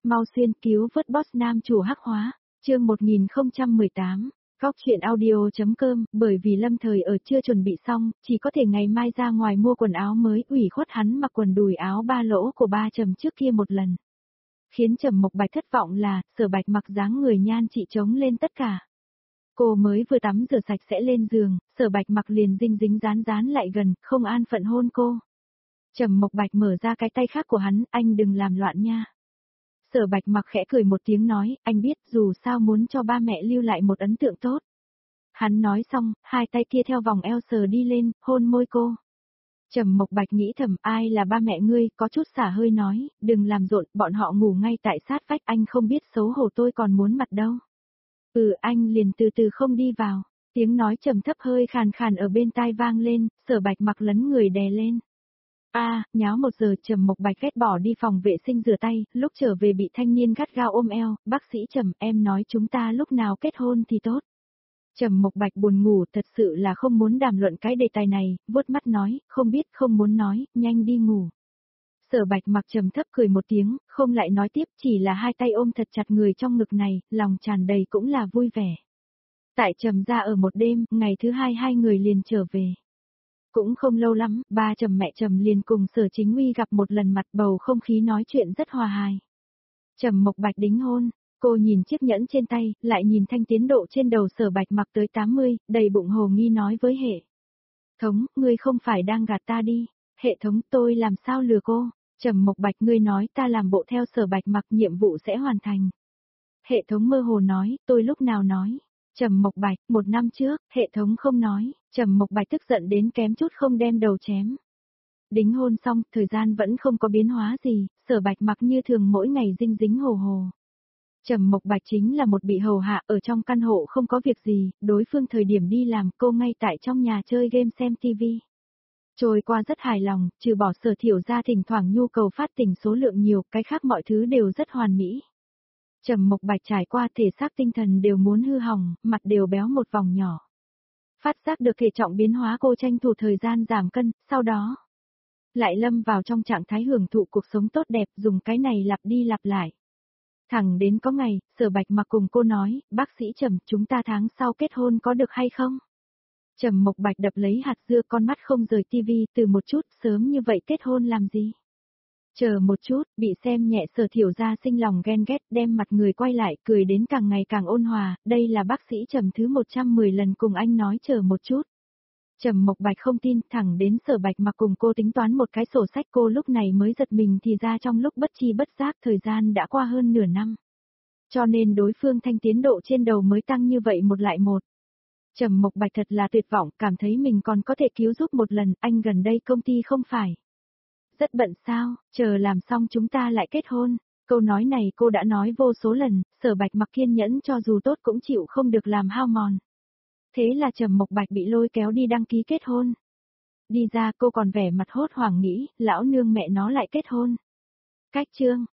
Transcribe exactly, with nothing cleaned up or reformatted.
Mau xuyên cứu vớt boss nam chủ hắc hóa, chương một nghìn không trăm mười tám, góc chuyện audio.com, bởi vì lâm thời ở chưa chuẩn bị xong, chỉ có thể ngày mai ra ngoài mua quần áo mới, ủy khuất hắn mặc quần đùi áo ba lỗ của ba Trầm trước kia một lần. Khiến Trầm Mộc Bạch thất vọng là, Sở Bạch mặc dáng người nhan chị chống lên tất cả. Cô mới vừa tắm rửa sạch sẽ lên giường, Sở Bạch mặc liền dinh dính dán dán lại gần, không an phận hôn cô. Trầm Mộc Bạch mở ra cái tay khác của hắn, anh đừng làm loạn nha. Sở Bạch mặc khẽ cười một tiếng nói, anh biết dù sao muốn cho ba mẹ lưu lại một ấn tượng tốt. Hắn nói xong, hai tay kia theo vòng eo sờ đi lên, hôn môi cô. Trầm Mộc Bạch nghĩ thầm, ai là ba mẹ ngươi, có chút xả hơi nói, đừng làm rộn, bọn họ ngủ ngay tại sát vách, anh không biết xấu hổ tôi còn muốn mặt đâu. Ừ, anh liền từ từ không đi vào, tiếng nói trầm thấp hơi khàn khàn ở bên tai vang lên, Sở Bạch mặc lấn người đè lên. A, à, nháo một giờ Trầm Mộc Bạch ghét bỏ đi phòng vệ sinh rửa tay, lúc trở về bị thanh niên gắt gao ôm eo, bác sĩ Trầm, em nói chúng ta lúc nào kết hôn thì tốt. Trầm Mộc Bạch buồn ngủ, thật sự là không muốn đàm luận cái đề tài này, vuốt mắt nói, không biết không muốn nói, nhanh đi ngủ. Sở Bạch mặc trầm thấp cười một tiếng, không lại nói tiếp, chỉ là hai tay ôm thật chặt người trong ngực này, lòng tràn đầy cũng là vui vẻ. Tại Trầm ra ở một đêm, ngày thứ hai hai người liền trở về. Cũng không lâu lắm, ba Trầm mẹ Trầm liền cùng Sở Chính Uy gặp một lần, mặt bầu không khí nói chuyện rất hòa hài. Trầm Mộc Bạch đính hôn, cô nhìn chiếc nhẫn trên tay, lại nhìn thanh tiến độ trên đầu Sở Bạch mặc tới tám mươi, đầy bụng hồ nghi nói với hệ thống, ngươi không phải đang gạt ta đi. Hệ thống, tôi làm sao lừa cô? Trầm Mộc Bạch, ngươi nói ta làm bộ theo Sở Bạch mặc nhiệm vụ sẽ hoàn thành. Hệ thống mơ hồ nói, tôi lúc nào nói? Trầm Mộc Bạch, một năm trước, hệ thống không nói. Trầm Mộc Bạch tức giận đến kém chút không đem đầu chém. Đính hôn xong, thời gian vẫn không có biến hóa gì, Sở Bạch mặc như thường mỗi ngày dinh dính hồ hồ. Trầm Mộc Bạch chính là một bị hầu hạ ở trong căn hộ không có việc gì, đối phương thời điểm đi làm cô ngay tại trong nhà chơi game xem tivi. Trôi qua rất hài lòng, trừ bỏ Sở Thiểu ra thỉnh thoảng nhu cầu phát tình số lượng nhiều, cái khác mọi thứ đều rất hoàn mỹ. Trầm Mộc Bạch trải qua thể xác tinh thần đều muốn hư hỏng, mặt đều béo một vòng nhỏ. Phát giác được thể trọng biến hóa, cô tranh thủ thời gian giảm cân, sau đó lại lâm vào trong trạng thái hưởng thụ cuộc sống tốt đẹp, dùng cái này lặp đi lặp lại. Thẳng đến có ngày, Sở Bạch mặc cùng cô nói, bác sĩ Trầm, chúng ta tháng sau kết hôn có được hay không? Trầm Mộc Bạch đập lấy hạt dưa, con mắt không rời tivi, từ một chút, sớm như vậy kết hôn làm gì? Chờ một chút, bị xem nhẹ Sở Thiểu ra sinh lòng ghen ghét, đem mặt người quay lại, cười đến càng ngày càng ôn hòa, đây là bác sĩ Trầm thứ một trăm mười lần cùng anh nói chờ một chút. Trầm Mộc Bạch không tin, thẳng đến Sở Bạch mặc cùng cô tính toán một cái sổ sách, cô lúc này mới giật mình, thì ra trong lúc bất chi bất giác thời gian đã qua hơn nửa năm. Cho nên đối phương thanh tiến độ trên đầu mới tăng như vậy một lại một. Trầm Mộc Bạch thật là tuyệt vọng, cảm thấy mình còn có thể cứu giúp một lần, anh gần đây công ty không phải rất bận sao, chờ làm xong chúng ta lại kết hôn. Câu nói này cô đã nói vô số lần, Sở Bạch mặc kiên nhẫn cho dù tốt cũng chịu không được làm hao mòn. Thế là Trầm Mộc Bạch bị lôi kéo đi đăng ký kết hôn. Đi ra cô còn vẻ mặt hốt hoảng nghĩ, lão nương mẹ nó lại kết hôn. Cách chương,